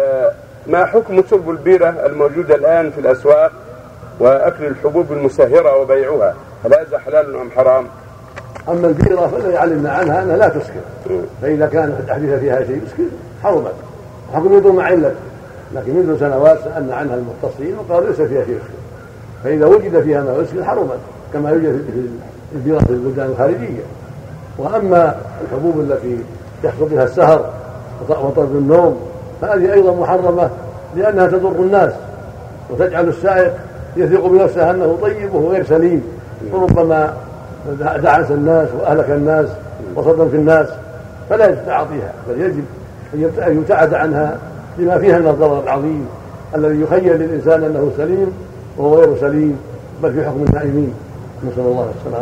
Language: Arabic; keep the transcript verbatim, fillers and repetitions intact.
ما حكم شرب البيرة الموجودة الآن في الأسواق وأكل الحبوب المسهرة وبيعها؟ هل هذا حلال أم حرام؟ أما البيرة فالذي علمنا عنها أنها لا تسكر، فإذا كان حدث فيها شيء يسكر حرمت، حكم يدور مع علة. لكن منذ سنوات سألنا عنها المختصين وقالوا ليس فيها شيء يسكر، فإذا وجد فيها ما يسكر حرمت كما يوجد في البيرة في البلدان الخارجية. وأما الحبوب التي يحصل بها السهر وطرد النوم فهذه أيضا محرمة، لأنها تضر الناس وتجعل السائق يثق بنفسه أنه طيب وهو غير سليم، وربما دعس الناس وأهلك الناس وصدم في الناس، فلا يجب تعاطيها، بل يجب أن يبتعد عنها لما فيها من الضرر العظيم الذي يخيل للإنسان أنه سليم وهو غير سليم، بل في حكم النائمين. نسأل الله السلامة.